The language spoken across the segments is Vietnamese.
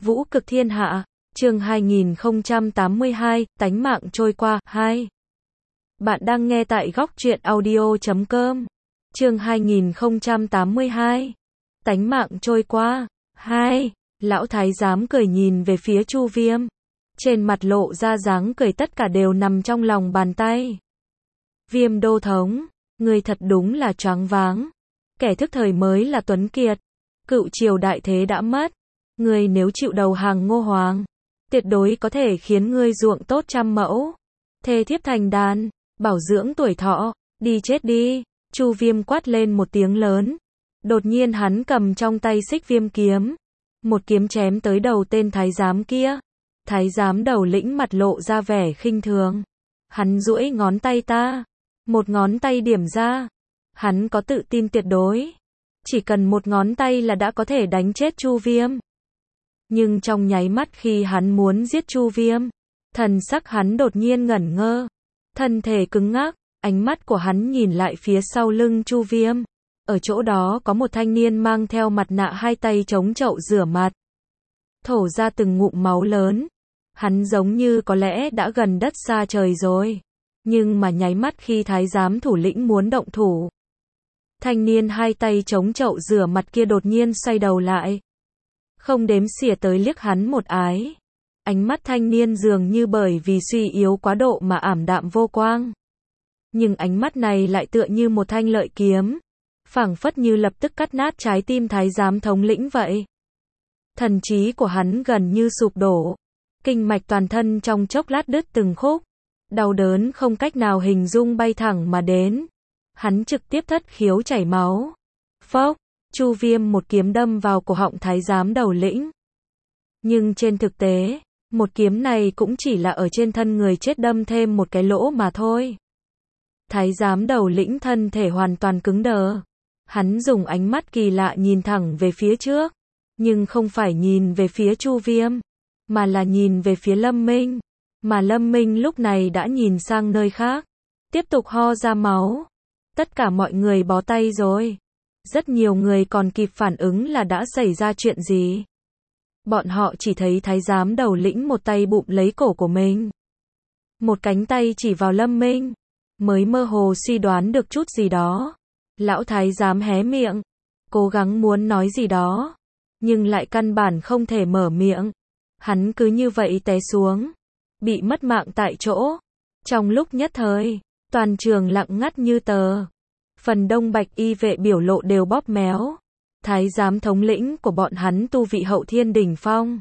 Vũ cực thiên hạ, chương 2082, tánh mạng trôi qua, 2. Bạn đang nghe tại góc truyện audio.com. Chương 2082, tánh mạng trôi qua, 2. Lão thái giám cười nhìn về phía Chu Viêm. Trên mặt lộ ra dáng cười tất cả đều nằm trong lòng bàn tay. Viêm đô thống, người thật đúng là choáng váng. Kẻ thức thời mới là Tuấn Kiệt. Cựu triều đại thế đã mất. Ngươi nếu chịu đầu hàng Ngô Hoàng, tuyệt đối có thể khiến ngươi ruộng tốt trăm mẫu. Thê thiếp thành đàn, bảo dưỡng tuổi thọ, đi chết đi. Chu Viêm quát lên một tiếng lớn. Đột nhiên hắn cầm trong tay xích viêm kiếm. Một kiếm chém tới đầu tên thái giám kia. Thái giám đầu lĩnh mặt lộ ra vẻ khinh thường. Hắn duỗi ngón tay ta. Một ngón tay điểm ra. Hắn có tự tin tuyệt đối. Chỉ cần một ngón tay là đã có thể đánh chết Chu Viêm. Nhưng trong nháy mắt khi hắn muốn giết Chu Viêm, thần sắc hắn đột nhiên ngẩn ngơ. Thân thể cứng ngắc, ánh mắt của hắn nhìn lại phía sau lưng Chu Viêm. Ở chỗ đó có một thanh niên mang theo mặt nạ, hai tay chống chậu rửa mặt. Thổ ra từng ngụm máu lớn. Hắn giống như có lẽ đã gần đất xa trời rồi. Nhưng mà nháy mắt khi thái giám thủ lĩnh muốn động thủ, thanh niên hai tay chống chậu rửa mặt kia đột nhiên xoay đầu lại. Không đếm xỉa tới liếc hắn một ái. Ánh mắt thanh niên dường như bởi vì suy yếu quá độ mà ảm đạm vô quang. Nhưng ánh mắt này lại tựa như một thanh lợi kiếm. Phảng phất như lập tức cắt nát trái tim thái giám thống lĩnh vậy. Thần trí của hắn gần như sụp đổ. Kinh mạch toàn thân trong chốc lát đứt từng khúc. Đau đớn không cách nào hình dung bay thẳng mà đến. Hắn trực tiếp thất khiếu chảy máu. Phốc, Chu Viêm một kiếm đâm vào cổ họng thái giám đầu lĩnh. Nhưng trên thực tế, một kiếm này cũng chỉ là ở trên thân người chết đâm thêm một cái lỗ mà thôi. Thái giám đầu lĩnh thân thể hoàn toàn cứng đờ. Hắn dùng ánh mắt kỳ lạ nhìn thẳng về phía trước. Nhưng không phải nhìn về phía Chu Viêm, mà là nhìn về phía Lâm Minh. Mà Lâm Minh lúc này đã nhìn sang nơi khác. Tiếp tục ho ra máu. Tất cả mọi người bó tay rồi. Rất nhiều người còn kịp phản ứng là đã xảy ra chuyện gì. Bọn họ chỉ thấy thái giám đầu lĩnh một tay bụm lấy cổ của mình. Một cánh tay chỉ vào Lâm Minh. Mới mơ hồ suy đoán được chút gì đó. Lão thái giám hé miệng. Cố gắng muốn nói gì đó. Nhưng lại căn bản không thể mở miệng. Hắn cứ như vậy té xuống. Bị mất mạng tại chỗ. Trong lúc nhất thời, toàn trường lặng ngắt như tờ. Phần đông bạch y vệ biểu lộ đều bóp méo. Thái giám thống lĩnh của bọn hắn tu vị hậu thiên đỉnh phong.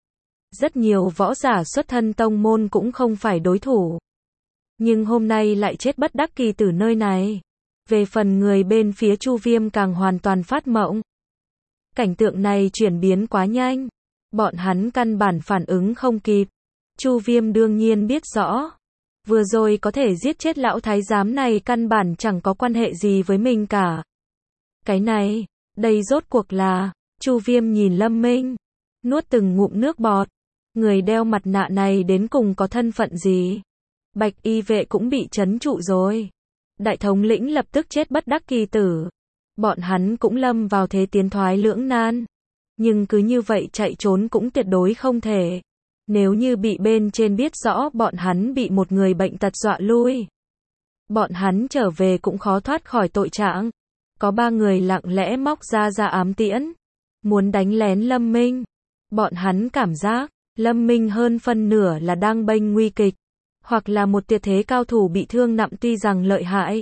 Rất nhiều võ giả xuất thân tông môn cũng không phải đối thủ. Nhưng hôm nay lại chết bất đắc kỳ từ nơi này. Về phần người bên phía Chu Viêm càng hoàn toàn phát mộng. Cảnh tượng này chuyển biến quá nhanh. Bọn hắn căn bản phản ứng không kịp. Chu Viêm đương nhiên biết rõ. Vừa rồi có thể giết chết lão thái giám này căn bản chẳng có quan hệ gì với mình cả. Cái này, đây rốt cuộc là, Chu Viêm nhìn Lâm Minh, nuốt từng ngụm nước bọt. Người đeo mặt nạ này đến cùng có thân phận gì? Bạch y vệ cũng bị trấn trụ rồi. Đại thống lĩnh lập tức chết bất đắc kỳ tử. Bọn hắn cũng lâm vào thế tiến thoái lưỡng nan. Nhưng cứ như vậy chạy trốn cũng tuyệt đối không thể. Nếu như bị bên trên biết rõ bọn hắn bị một người bệnh tật dọa lui, bọn hắn trở về cũng khó thoát khỏi tội trạng. Có 3 người lặng lẽ móc ra ám tiễn, muốn đánh lén Lâm Minh. Bọn hắn cảm giác, Lâm Minh hơn phân nửa là đang bênh nguy kịch, hoặc là một tuyệt thế cao thủ bị thương nặng tuy rằng lợi hại.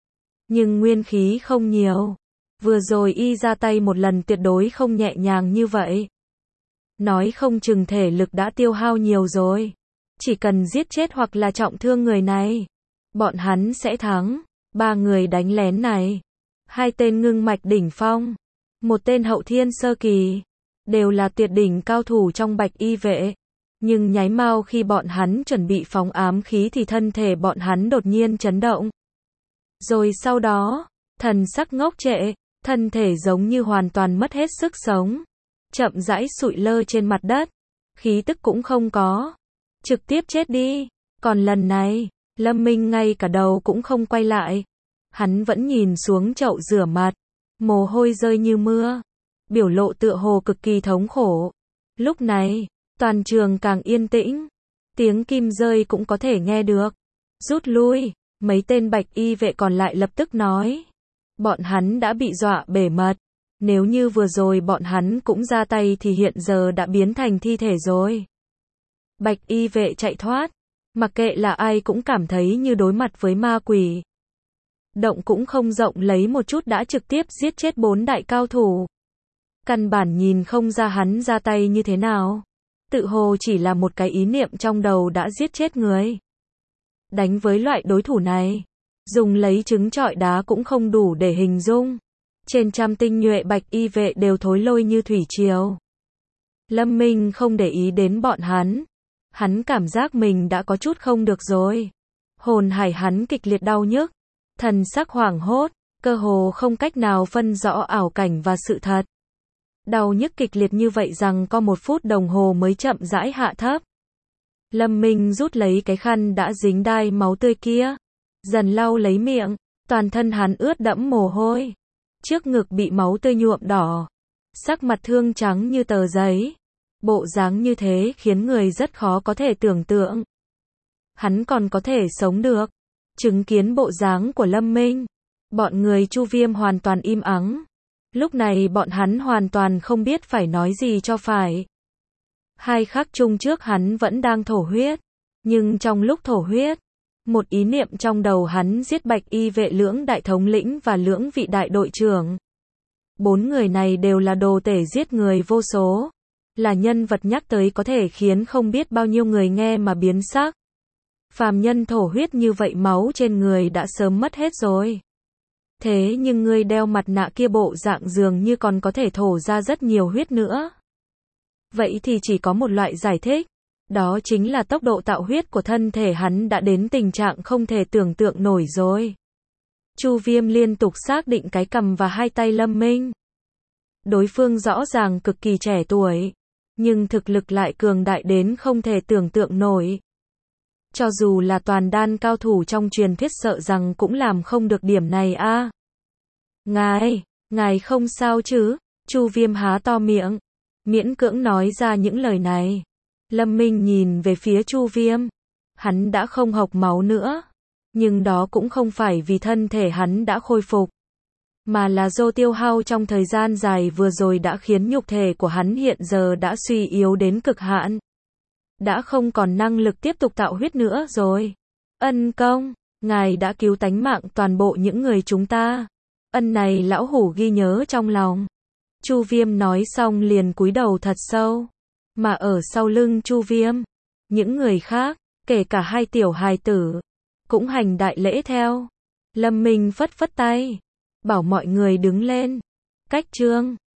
Nhưng nguyên khí không nhiều. Vừa rồi y ra tay một lần tuyệt đối không nhẹ nhàng như vậy. Nói không chừng thể lực đã tiêu hao nhiều rồi. Chỉ cần giết chết hoặc là trọng thương người này, bọn hắn sẽ thắng. 3 người đánh lén này, 2 tên ngưng mạch đỉnh phong, 1 tên hậu thiên sơ kỳ, đều là tuyệt đỉnh cao thủ trong bạch y vệ. Nhưng nháy mau khi bọn hắn chuẩn bị phóng ám khí thì thân thể bọn hắn đột nhiên chấn động. Rồi sau đó, thần sắc ngốc trệ, thân thể giống như hoàn toàn mất hết sức sống. Chậm rãi sụi lơ trên mặt đất. Khí tức cũng không có. Trực tiếp chết đi. Còn lần này, Lâm Minh ngay cả đầu cũng không quay lại. Hắn vẫn nhìn xuống chậu rửa mặt. Mồ hôi rơi như mưa. Biểu lộ tựa hồ cực kỳ thống khổ. Lúc này, toàn trường càng yên tĩnh. Tiếng kim rơi cũng có thể nghe được. Rút lui, mấy tên bạch y vệ còn lại lập tức nói. Bọn hắn đã bị dọa bể mật. Nếu như vừa rồi bọn hắn cũng ra tay thì hiện giờ đã biến thành thi thể rồi. Bạch y vệ chạy thoát. Mặc kệ là ai cũng cảm thấy như đối mặt với ma quỷ. Động cũng không rộng lấy một chút đã trực tiếp giết chết 4 đại cao thủ. Căn bản nhìn không ra hắn ra tay như thế nào. Tự hồ chỉ là một cái ý niệm trong đầu đã giết chết người. Đánh với loại đối thủ này, dùng lấy trứng trọi đá cũng không đủ để hình dung. Trên trăm tinh nhuệ bạch y vệ đều thối lôi như thủy triều. Lâm Minh không để ý đến bọn hắn. Hắn cảm giác mình đã có chút không được rồi. Hồn hải hắn kịch liệt đau nhức. Thần sắc hoảng hốt, cơ hồ không cách nào phân rõ ảo cảnh và sự thật. Đau nhức kịch liệt như vậy rằng có 1 phút đồng hồ mới chậm rãi hạ thấp. Lâm Minh rút lấy cái khăn đã dính đai máu tươi kia. Dần lau lấy miệng, toàn thân hắn ướt đẫm mồ hôi. Trước ngực bị máu tươi nhuộm đỏ. Sắc mặt thương trắng như tờ giấy. Bộ dáng như thế khiến người rất khó có thể tưởng tượng. Hắn còn có thể sống được. Chứng kiến bộ dáng của Lâm Minh, bọn người Chu Viêm hoàn toàn im ắng. Lúc này bọn hắn hoàn toàn không biết phải nói gì cho phải. 2 khắc chung trước hắn vẫn đang thổ huyết. Nhưng trong lúc thổ huyết, một ý niệm trong đầu hắn giết bạch y vệ lưỡng đại thống lĩnh và lưỡng vị đại đội trưởng. 4 người này đều là đồ tể giết người vô số. Là nhân vật nhắc tới có thể khiến không biết bao nhiêu người nghe mà biến sắc. Phàm nhân thổ huyết như vậy máu trên người đã sớm mất hết rồi. Thế nhưng ngươi đeo mặt nạ kia bộ dạng dường như còn có thể thổ ra rất nhiều huyết nữa. Vậy thì chỉ có một loại giải thích. Đó chính là tốc độ tạo huyết của thân thể hắn đã đến tình trạng không thể tưởng tượng nổi rồi. Chu Viêm liên tục xác định cái cằm và 2 tay Lâm Minh. Đối phương rõ ràng cực kỳ trẻ tuổi. Nhưng thực lực lại cường đại đến không thể tưởng tượng nổi. Cho dù là toàn đan cao thủ trong truyền thuyết sợ rằng cũng làm không được điểm này a. Ngài không sao chứ? Chu Viêm há to miệng, miễn cưỡng nói ra những lời này. Lâm Minh nhìn về phía Chu Viêm. Hắn đã không hộc máu nữa. Nhưng đó cũng không phải vì thân thể hắn đã khôi phục. Mà là do tiêu hao trong thời gian dài vừa rồi đã khiến nhục thể của hắn hiện giờ đã suy yếu đến cực hạn. Đã không còn năng lực tiếp tục tạo huyết nữa rồi. Ân công, ngài đã cứu tánh mạng toàn bộ những người chúng ta. Ân này lão hủ ghi nhớ trong lòng. Chu Viêm nói xong liền cúi đầu thật sâu. Mà ở sau lưng Chu Viêm, những người khác, kể cả 2 tiểu hài tử, cũng hành đại lễ theo. Lâm Minh phất phất tay, bảo mọi người đứng lên. Cách chương